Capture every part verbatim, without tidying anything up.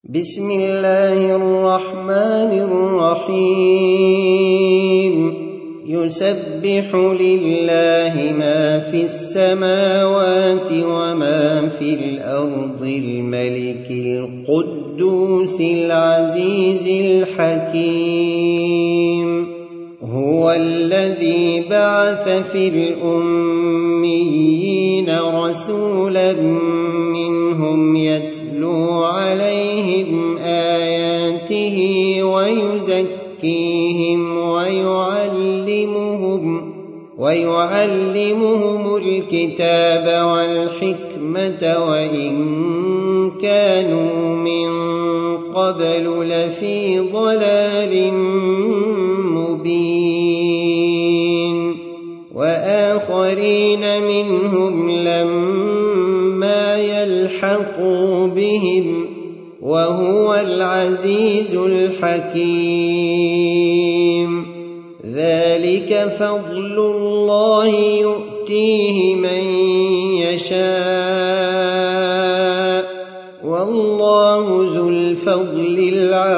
بسم الله الرحمن الرحيم يسبح لله ما في السماوات وما في الأرض الملك القدوس العزيز الحكيم هو الذي بعث في الأميين رسولا منهم يتلو عليهم آياته ويزكيهم ويعلمهم ويعلمهم الكتاب والحكمة وإن كانوا من قبل لفي ضلال مبين وآخرين منهم لما يلحقوا بهم وهو العزيز الحكيم ذلك فضل الله يؤتيه من يشاء والله ذو الفضل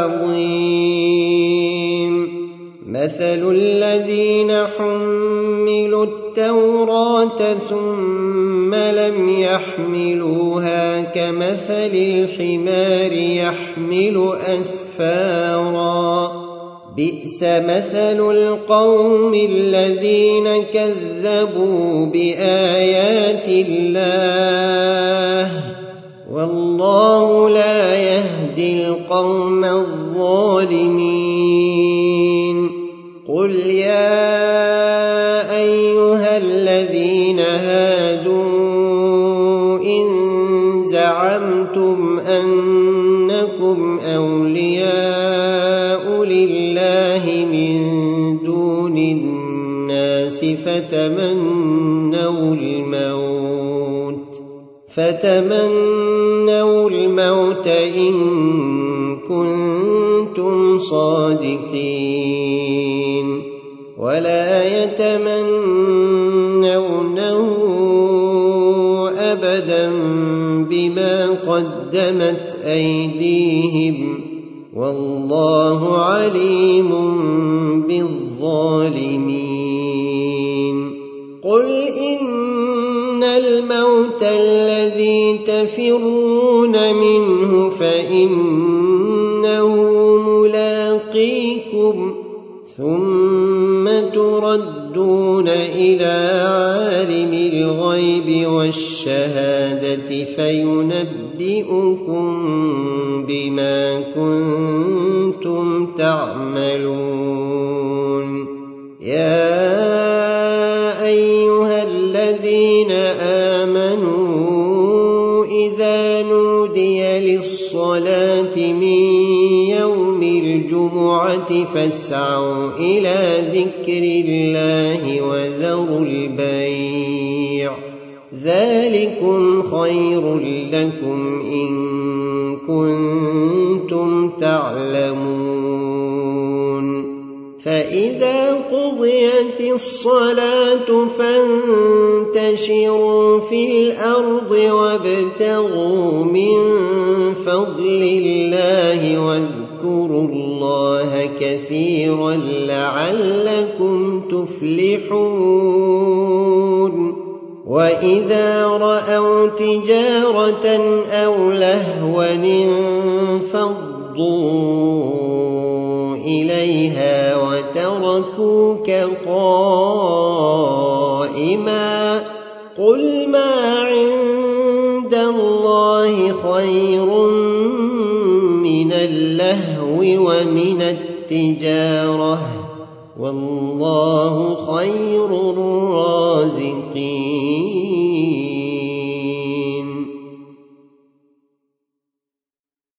العظيم مثل الذين حملوا التوراة ثم لم يحملوها كمثل الحمار يحمل أسفارا بئس مثل القوم الذين كذبوا بآيات الله والله لا يهدي القوم الظالمين قل يا أيها الذين هادوا إن زعمتم أنكم أولياء لله من دون الناس فتمنوا الموت فتمنوا الموت إن كنتم صادقين ولا يتمنونه أبدا بما قدمت أيديهم والله عليم بالظالمين قل إن الموت الذي تفرون منه فإنه ملاقيكم ثم تردون إلى عالم الغيب والشهادة فينبئكم بما كنتم تعملون يا أيها الذين آمنوا إذا نودي للصلاة من يوم الجمعة فاسعوا إلى ذكر الله وذروا البيع ذلكم خير لكم إن كنتم تعلمون فإذا قضيت الصلاة فانتشروا في الأرض وابتغوا من فضل الله واذكروا الله كثيرا لعلكم تفلحون وإذا رأوا تجارة أو لهوا انفضوا إليها وتركوك قائما قل ما عند الله خير من اللهو ومن التجارة والله خير الرازقين